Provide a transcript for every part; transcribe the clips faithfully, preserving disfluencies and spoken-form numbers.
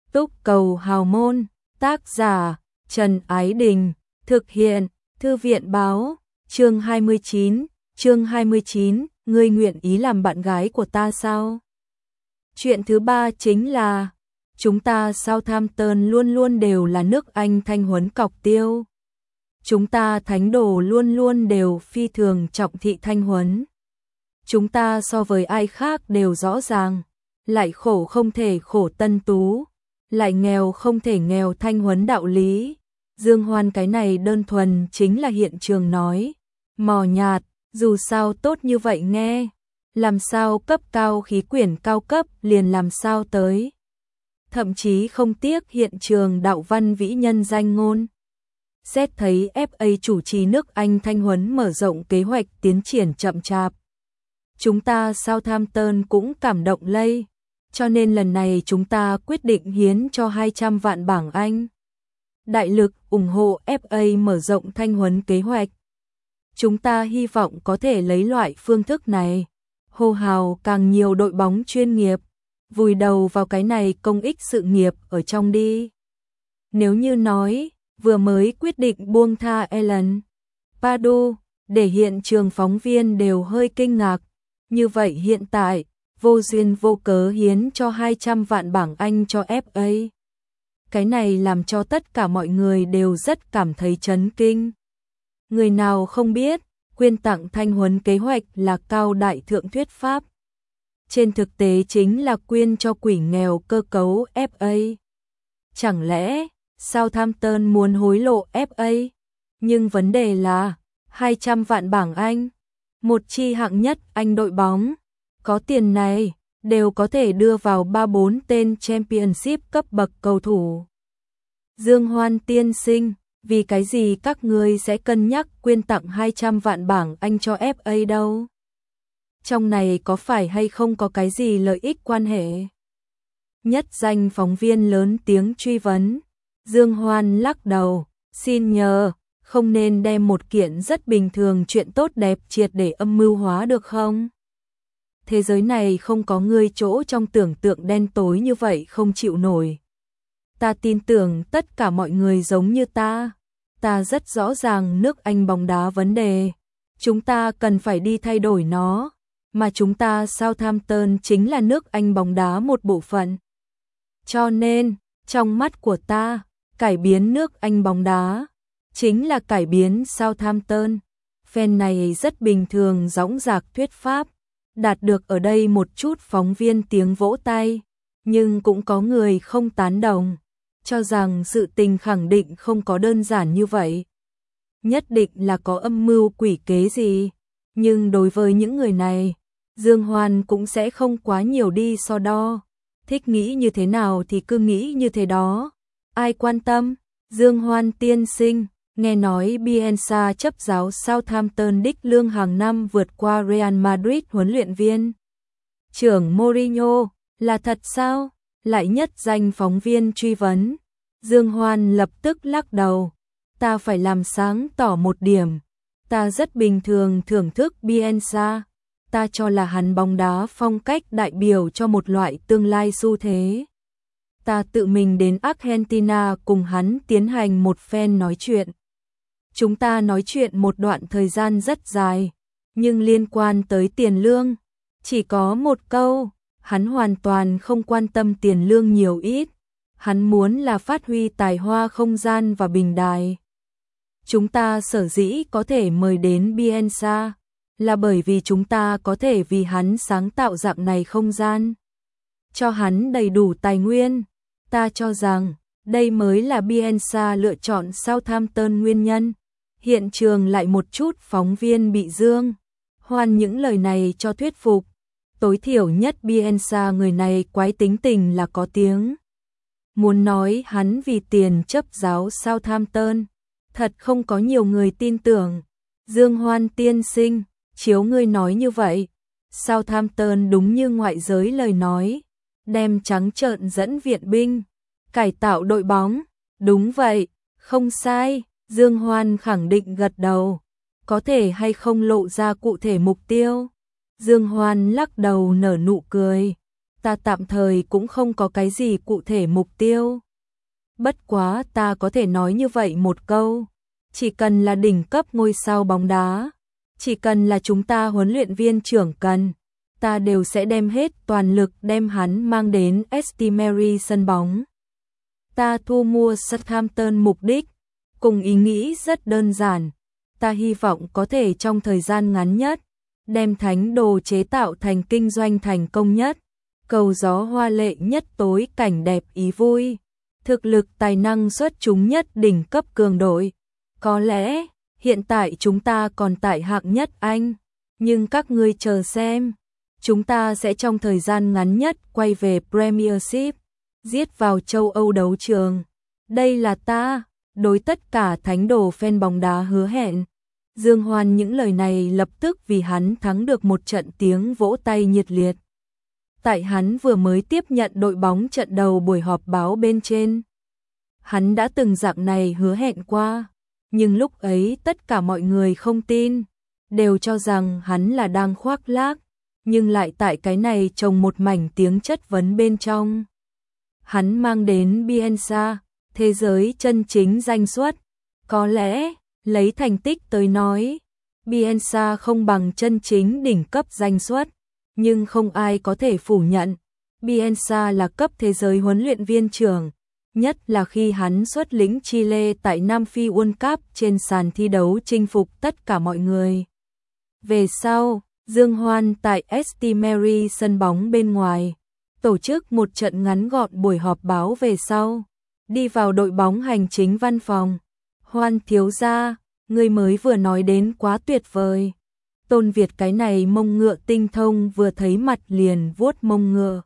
Túc Cầu Hào Môn, tác giả Trần Ái Đình, thực hiện Thư viện Báo, chương hai mươi chín, chương hai mươi chín, ngươi nguyện ý làm bạn gái của ta sao? Chuyện thứ ba chính là, chúng ta Southampton luôn luôn đều là nước Anh thanh huấn cọc tiêu. Chúng ta thánh đồ luôn luôn đều phi thường trọng thị thanh huấn. Chúng ta so với ai khác đều rõ ràng, lại khổ không thể khổ tân tú, lại nghèo không thể nghèo thanh huấn đạo lý. Dương Hoan cái này đơn thuần chính là hiện trường nói, mò nhạt, dù sao tốt như vậy nghe, làm sao cấp cao khí quyển cao cấp liền làm sao tới. Thậm chí không tiếc hiện trường đạo văn vĩ nhân danh ngôn. Xét thấy ép a chủ trì nước Anh thanh huấn mở rộng kế hoạch tiến triển chậm chạp. Chúng ta Southampton cũng cảm động lây, cho nên lần này chúng ta quyết định hiến cho hai trăm vạn bảng Anh. Đại lực ủng hộ ép a mở rộng thanh huấn kế hoạch. Chúng ta hy vọng có thể lấy loại phương thức này, hô hào càng nhiều đội bóng chuyên nghiệp, vùi đầu vào cái này công ích sự nghiệp ở trong đi. Nếu như nói, vừa mới quyết định buông tha Alan Pardew, để hiện trường phóng viên đều hơi kinh ngạc, như vậy hiện tại, vô duyên vô cớ hiến cho hai trăm vạn bảng Anh cho ép a. Cái này làm cho tất cả mọi người đều rất cảm thấy chấn kinh. Người nào không biết, quyên tặng thanh huấn kế hoạch là cao đại thượng thuyết pháp. Trên thực tế chính là quyên cho quỷ nghèo cơ cấu ép a. Chẳng lẽ, Southampton muốn hối lộ ép a? Nhưng vấn đề là, hai trăm vạn bảng Anh, một chi hạng nhất Anh đội bóng, có tiền này, đều có thể đưa vào ba bốn tên Championship cấp bậc cầu thủ. Dương Hoan tiên sinh, vì cái gì các ngươi sẽ cân nhắc quyên tặng hai trăm vạn bảng Anh cho ép a đâu? Trong này có phải hay không có cái gì lợi ích quan hệ? Nhất danh phóng viên lớn tiếng truy vấn. Dương Hoan lắc đầu, xin nhờ, không nên đem một kiện rất bình thường chuyện tốt đẹp triệt để âm mưu hóa được không? Thế giới này không có người chỗ trong tưởng tượng đen tối như vậy không chịu nổi. Ta tin tưởng tất cả mọi người giống như ta. Ta rất rõ ràng nước Anh bóng đá vấn đề. Chúng ta cần phải đi thay đổi nó. Mà chúng ta Southampton chính là nước Anh bóng đá một bộ phận. Cho nên, trong mắt của ta, cải biến nước Anh bóng đá chính là cải biến Southampton. Fan này rất bình thường dõng dạc thuyết pháp, đạt được ở đây một chút phóng viên tiếng vỗ tay, nhưng cũng có người không tán đồng, cho rằng sự tình khẳng định không có đơn giản như vậy. Nhất định là có âm mưu quỷ kế gì, nhưng đối với những người này, Dương Hoan cũng sẽ không quá nhiều đi so đo, thích nghĩ như thế nào thì cứ nghĩ như thế đó. Ai quan tâm? Dương Hoan tiên sinh, nghe nói Bielsa chấp giáo Southampton đích lương hàng năm vượt qua Real Madrid huấn luyện viên trưởng Mourinho, là thật sao? Lại nhất danh phóng viên truy vấn. Dương Hoan lập tức lắc đầu. Ta phải làm sáng tỏ một điểm. Ta rất bình thường thưởng thức Bielsa. Ta cho là hắn bóng đá phong cách đại biểu cho một loại tương lai xu thế. Ta tự mình đến Argentina cùng hắn tiến hành một phen nói chuyện. Chúng ta nói chuyện một đoạn thời gian rất dài, nhưng liên quan tới tiền lương, chỉ có một câu, hắn hoàn toàn không quan tâm tiền lương nhiều ít, hắn muốn là phát huy tài hoa không gian và bình đài. Chúng ta sở dĩ có thể mời đến Bielsa, là bởi vì chúng ta có thể vì hắn sáng tạo dạng này không gian, cho hắn đầy đủ tài nguyên. Ta cho rằng, đây mới là Bielsa lựa chọn Southampton nguyên nhân. Hiện trường lại một chút phóng viên bị Dương Hoan những lời này cho thuyết phục. Tối thiểu nhất Bielsa người này quái tính tình là có tiếng. Muốn nói hắn vì tiền chấp giáo Southampton, thật không có nhiều người tin tưởng. Dương Hoan tiên sinh, chiếu ngươi nói như vậy, Southampton đúng như ngoại giới lời nói, đem trắng trợn dẫn viện binh, cải tạo đội bóng. Đúng vậy, không sai. Dương Hoan khẳng định gật đầu. Có thể hay không lộ ra cụ thể mục tiêu? Dương Hoan lắc đầu nở nụ cười. ta tạm thời cũng không có cái gì cụ thể mục tiêu. Bất quá ta có thể nói như vậy một câu, chỉ cần là đỉnh cấp ngôi sao bóng đá, chỉ cần là chúng ta huấn luyện viên trưởng cần, ta đều sẽ đem hết toàn lực đem hắn mang đến St Mary sân bóng. Ta thu mua Southampton mục đích, cùng ý nghĩ rất đơn giản, ta hy vọng có thể trong thời gian ngắn nhất, đem thánh đồ chế tạo thành kinh doanh thành công nhất, cầu gió hoa lệ nhất tối cảnh đẹp ý vui, thực lực tài năng xuất chúng nhất đỉnh cấp cường đội. Có lẽ, hiện tại chúng ta còn tại hạng nhất Anh, nhưng các ngươi chờ xem, chúng ta sẽ trong thời gian ngắn nhất quay về Premiership, giết vào châu Âu đấu trường. Đây là ta, đối tất cả thánh đồ fan bóng đá hứa hẹn. Dương Hoan những lời này lập tức vì hắn thắng được một trận tiếng vỗ tay nhiệt liệt. Tại hắn vừa mới tiếp nhận đội bóng trận đầu buổi họp báo bên trên. Hắn đã từng dạng này hứa hẹn qua, nhưng lúc ấy tất cả mọi người không tin, đều cho rằng hắn là đang khoác lác, nhưng lại tại cái này trồng một mảnh tiếng chất vấn bên trong. Hắn mang đến Bielsa, thế giới chân chính danh xuất, có lẽ, lấy thành tích tới nói, Bielsa không bằng chân chính đỉnh cấp danh xuất, nhưng không ai có thể phủ nhận, Bielsa là cấp thế giới huấn luyện viên trưởng, nhất là khi hắn xuất lĩnh Chile tại Nam Phi World Cup trên sàn thi đấu chinh phục tất cả mọi người. Về sau, Dương Hoan tại St Mary sân bóng bên ngoài, tổ chức một trận ngắn gọn buổi họp báo về sau, đi vào đội bóng hành chính văn phòng. Hoan thiếu gia, người mới vừa nói đến quá tuyệt vời. Tôn Việt cái này mông ngựa tinh thông vừa thấy mặt liền vuốt mông ngựa.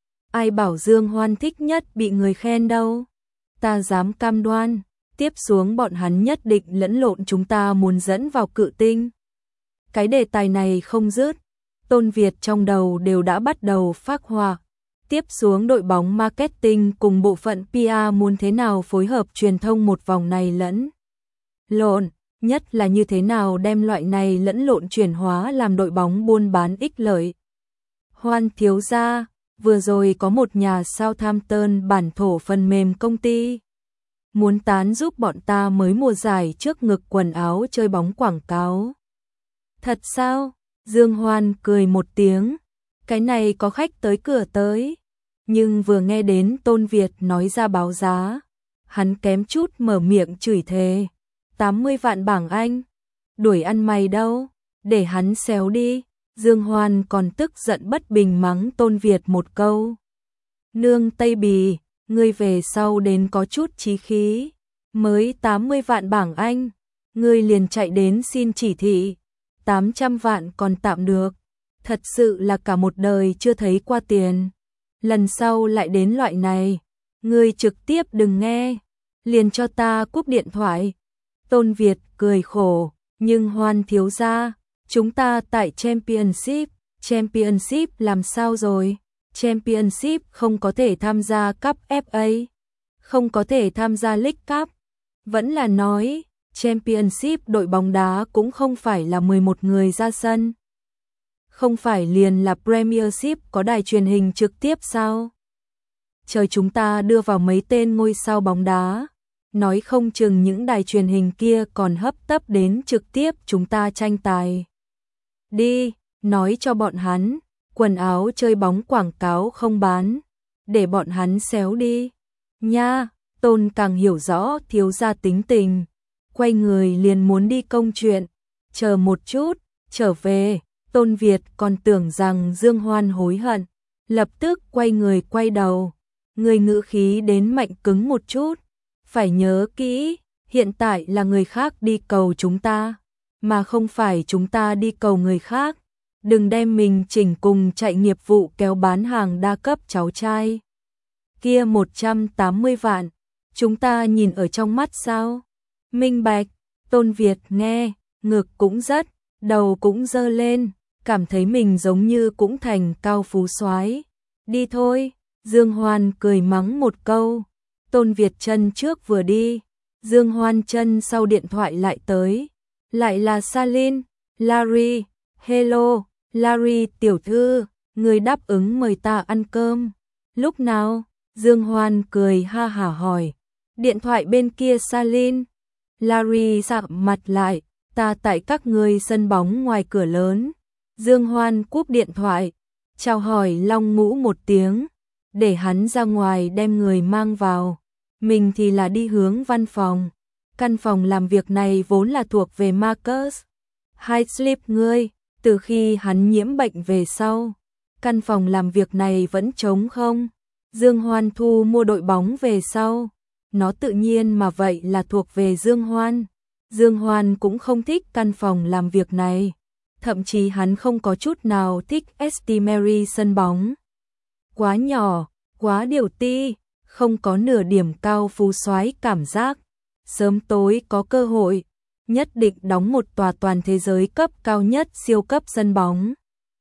Ai bảo Dương Hoan thích nhất bị người khen đâu. Ta dám cam đoan, tiếp xuống bọn hắn nhất định lẫn lộn chúng ta muốn dẫn vào cự tinh. Cái đề tài này không dứt, Tôn Việt trong đầu đều đã bắt đầu phác họa. Tiếp xuống đội bóng marketing cùng bộ phận pê e muốn thế nào phối hợp truyền thông một vòng này lẫn lộn, nhất là như thế nào đem loại này lẫn lộn chuyển hóa làm đội bóng buôn bán ích lợi. Hoan thiếu gia, vừa rồi có một nhà Southampton bản thổ phần mềm công ty muốn tán giúp bọn ta mới mùa giải trước ngực quần áo chơi bóng quảng cáo. Thật sao? Dương Hoan cười một tiếng, cái này có khách tới cửa tới. Nhưng vừa nghe đến Tôn Việt nói ra báo giá, hắn kém chút mở miệng chửi thề. tám mươi vạn bảng Anh, đuổi ăn mày đâu, để hắn xéo đi. Dương Hoan còn tức giận bất bình mắng Tôn Việt một câu. Nương Tây Bì, ngươi về sau đến có chút chí khí, mới tám mươi vạn bảng Anh, ngươi liền chạy đến xin chỉ thị, tám trăm vạn còn tạm được, thật sự là cả một đời chưa thấy qua tiền. Lần sau lại đến loại này, ngươi trực tiếp đừng nghe, liền cho ta cúp điện thoại. Tôn Việt cười khổ, nhưng Hoan thiếu gia, chúng ta tại Championship, Championship làm sao rồi? Championship không có thể tham gia Cup ép a, không có thể tham gia League Cup. Vẫn là nói, Championship đội bóng đá cũng không phải là mười một người ra sân. Không phải liền là Premiership có đài truyền hình trực tiếp sao? Trời, chúng ta đưa vào mấy tên ngôi sao bóng đá, nói không chừng những đài truyền hình kia còn hấp tấp đến trực tiếp chúng ta tranh tài. Đi, nói cho bọn hắn, quần áo chơi bóng quảng cáo không bán, để bọn hắn xéo đi. Nha, Tôn càng hiểu rõ thiếu gia tính tình, quay người liền muốn đi công chuyện. Chờ một chút, trở về. Tôn Việt còn tưởng rằng Dương Hoan hối hận, lập tức quay người quay đầu, người ngữ khí đến mạnh cứng một chút, phải nhớ kỹ, hiện tại là người khác đi cầu chúng ta, mà không phải chúng ta đi cầu người khác, đừng đem mình chỉnh cùng chạy nghiệp vụ kéo bán hàng đa cấp cháu trai. Kia một trăm tám mươi vạn, chúng ta nhìn ở trong mắt sao? Minh bạch. Tôn Việt nghe, ngực cũng rất, đầu cũng dơ lên, cảm thấy mình giống như cũng thành cao phú soái. Đi thôi, Dương Hoan cười mắng một câu. Tôn Việt chân trước vừa đi, Dương Hoan chân sau điện thoại lại tới. Lại là Salin, Larry, hello, Larry tiểu thư, Ngươi đáp ứng mời ta ăn cơm. Lúc nào? Dương Hoan cười ha hả hỏi. Điện thoại bên kia Salin. Larry sạm mặt lại. Ta tại các ngươi sân bóng ngoài cửa lớn. Dương Hoan cúp điện thoại. Chào hỏi Long Ngũ một tiếng. Để hắn ra ngoài đem người mang vào. Mình thì là đi hướng văn phòng. Căn phòng làm việc này vốn là thuộc về Marcus Highsmith ngươi. Từ khi hắn nhiễm bệnh về sau, căn phòng làm việc này vẫn trống không. Dương Hoan thu mua đội bóng về sau, nó tự nhiên mà vậy là thuộc về Dương Hoan. Dương Hoan cũng không thích căn phòng làm việc này, thậm chí hắn không có chút nào thích St. Mary sân bóng. Quá nhỏ, quá điều ti, không có nửa điểm cao phú soái cảm giác. Sớm tối có cơ hội, nhất định đóng một tòa toàn thế giới cấp cao nhất siêu cấp sân bóng.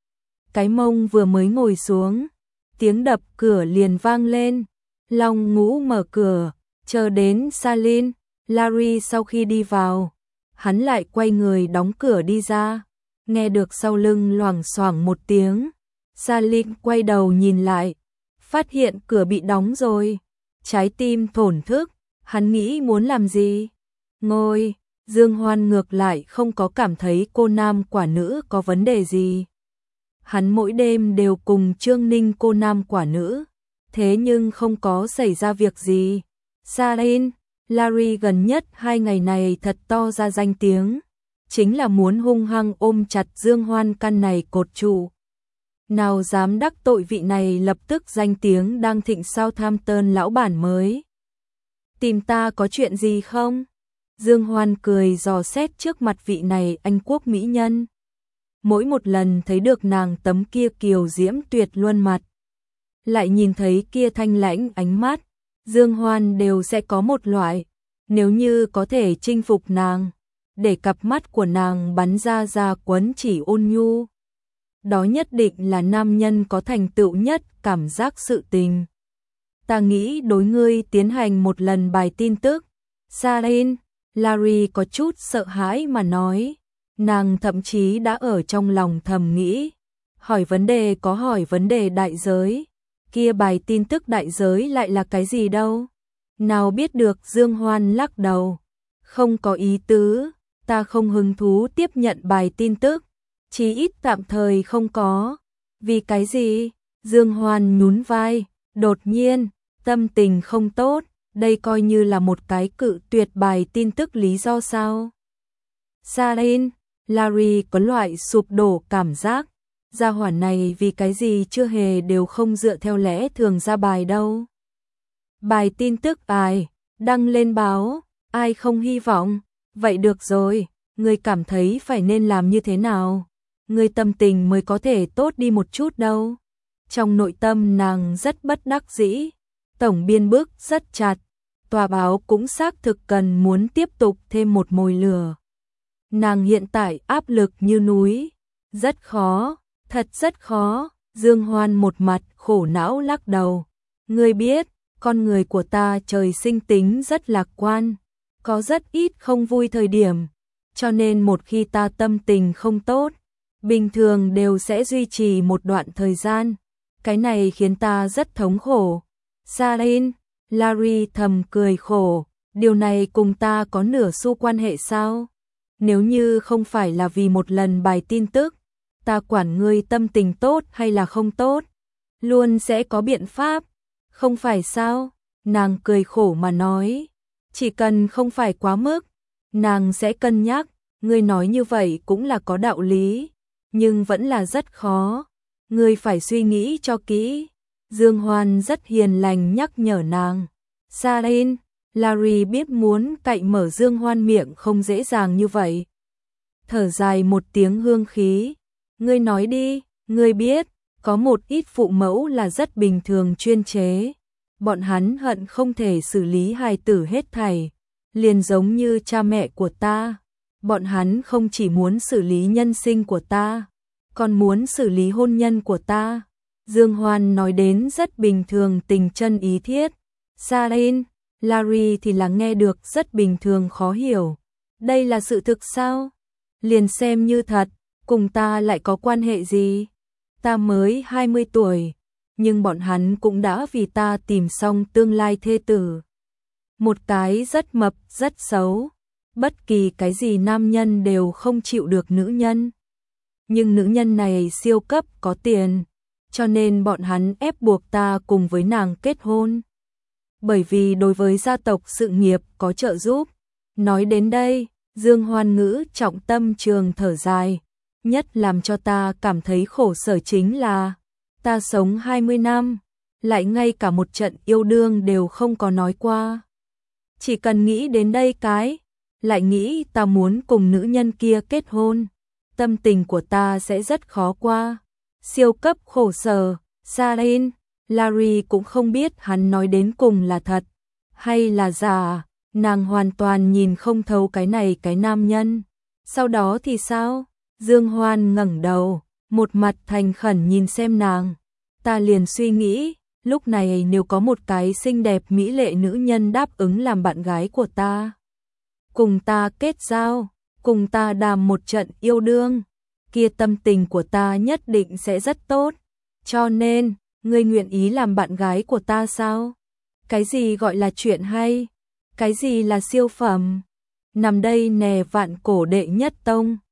Cái mông vừa mới ngồi xuống, tiếng đập cửa liền vang lên. Long Ngũ mở cửa, chờ đến Salin, Larry sau khi đi vào, hắn lại quay người đóng cửa đi ra. Nghe được sau lưng loảng xoảng một tiếng, Salin quay đầu nhìn lại, phát hiện cửa bị đóng rồi. Trái tim thổn thức, hắn nghĩ muốn làm gì? Ngồi. Dương Hoan ngược lại không có cảm thấy cô nam quả nữ có vấn đề gì. Hắn mỗi đêm đều cùng Trương Ninh cô nam quả nữ, thế nhưng không có xảy ra việc gì. Salin, Larry gần nhất hai ngày này thật to ra danh tiếng, chính là muốn hung hăng ôm chặt Dương Hoan căn này cột trụ. Nào dám đắc tội vị này lập tức danh tiếng đang thịnh Southampton lão bản mới. Tìm ta có chuyện gì không? Dương Hoan cười dò xét trước mặt vị này Anh quốc mỹ nhân. Mỗi một lần thấy được nàng tấm kia kiều diễm tuyệt luân mặt, lại nhìn thấy kia thanh lãnh ánh mắt, Dương Hoan đều sẽ có một loại, nếu như có thể chinh phục nàng, để cặp mắt của nàng bắn ra ra quấn chỉ ôn nhu. Đó nhất định là nam nhân có thành tựu nhất cảm giác sự tình. Ta nghĩ đối ngươi tiến hành một lần bài tin tức. Salin, Larry có chút sợ hãi mà nói. Nàng thậm chí đã ở trong lòng thầm nghĩ. Hỏi vấn đề có hỏi vấn đề đại giới. Kia bài tin tức đại giới lại là cái gì đâu? Nào biết được. Dương Hoan lắc đầu. Không có ý tứ, ta không hứng thú tiếp nhận bài tin tức. Chí ít tạm thời không có. Vì cái gì? Dương Hoan nhún vai, đột nhiên, tâm tình không tốt, đây coi như là một cái cự tuyệt bài tin tức lý do sao? Salin, Larry có loại sụp đổ cảm giác, gia hỏa này vì cái gì chưa hề đều không dựa theo lẽ thường ra bài đâu. Bài tin tức ai, đăng lên báo, ai không hy vọng, vậy được rồi, người cảm thấy phải nên làm như thế nào? Người tâm tình mới có thể tốt đi một chút đâu. Trong nội tâm nàng rất bất đắc dĩ, tổng biên bức rất chặt, tòa báo cũng xác thực cần muốn tiếp tục thêm một mồi lửa. Nàng hiện tại áp lực như núi, rất khó, thật rất khó. Dương Hoan một mặt khổ não lắc đầu. Ngươi biết, con người của ta trời sinh tính rất lạc quan, có rất ít không vui thời điểm, cho nên một khi ta tâm tình không tốt, bình thường đều sẽ duy trì một đoạn thời gian. Cái này khiến ta rất thống khổ. Salin, Larry thầm cười khổ, điều này cùng ta có nửa xu quan hệ sao? Nếu như không phải là vì một lần bài tin tức, ta quản ngươi tâm tình tốt hay là không tốt, luôn sẽ có biện pháp, không phải sao? Nàng cười khổ mà nói, chỉ cần không phải quá mức, nàng sẽ cân nhắc. Ngươi nói như vậy cũng là có đạo lý, nhưng vẫn là rất khó. Ngươi phải suy nghĩ cho kỹ. Dương Hoan rất hiền lành nhắc nhở nàng. Salin, Larry biết muốn cậy mở Dương Hoan miệng không dễ dàng như vậy. Thở dài một tiếng hương khí. Ngươi nói đi, ngươi biết, có một ít phụ mẫu là rất bình thường chuyên chế. Bọn hắn hận không thể xử lý hài tử hết thảy, liền giống như cha mẹ của ta. Bọn hắn không chỉ muốn xử lý nhân sinh của ta, còn muốn xử lý hôn nhân của ta. Dương Hoan nói đến rất bình thường tình chân ý thiết. Salin, Larry thì là nghe được rất bình thường khó hiểu. Đây là sự thực sao? Liền xem như thật, cùng ta lại có quan hệ gì? ta mới hai mươi tuổi, nhưng bọn hắn cũng đã vì ta tìm xong tương lai thê tử. Một cái rất mập, rất xấu, bất kỳ cái gì nam nhân đều không chịu được nữ nhân. Nhưng nữ nhân này siêu cấp có tiền, cho nên bọn hắn ép buộc ta cùng với nàng kết hôn. Bởi vì đối với gia tộc sự nghiệp có trợ giúp. Nói đến đây, Dương Hoan Ngữ trọng tâm trường thở dài, nhất làm cho ta cảm thấy khổ sở chính là ta sống hai mươi năm, lại ngay cả một trận yêu đương đều không có nói qua. Chỉ cần nghĩ đến đây cái, lại nghĩ ta muốn cùng nữ nhân kia kết hôn, tâm tình của ta sẽ rất khó qua. Siêu cấp khổ sở, Sarin, Larry cũng không biết hắn nói đến cùng là thật hay là giả, nàng hoàn toàn nhìn không thấu cái này cái nam nhân. Sau đó thì sao? Dương Hoan ngẩng đầu, một mặt thành khẩn nhìn xem nàng. Ta liền suy nghĩ, lúc này nếu có một cái xinh đẹp mỹ lệ nữ nhân đáp ứng làm bạn gái của ta, cùng ta kết giao, cùng ta đàm một trận yêu đương, kia tâm tình của ta nhất định sẽ rất tốt. Cho nên, ngươi nguyện ý làm bạn gái của ta sao? Cái gì gọi là chuyện hay? Cái gì là siêu phẩm? Nằm đây nè vạn cổ đệ nhất tông.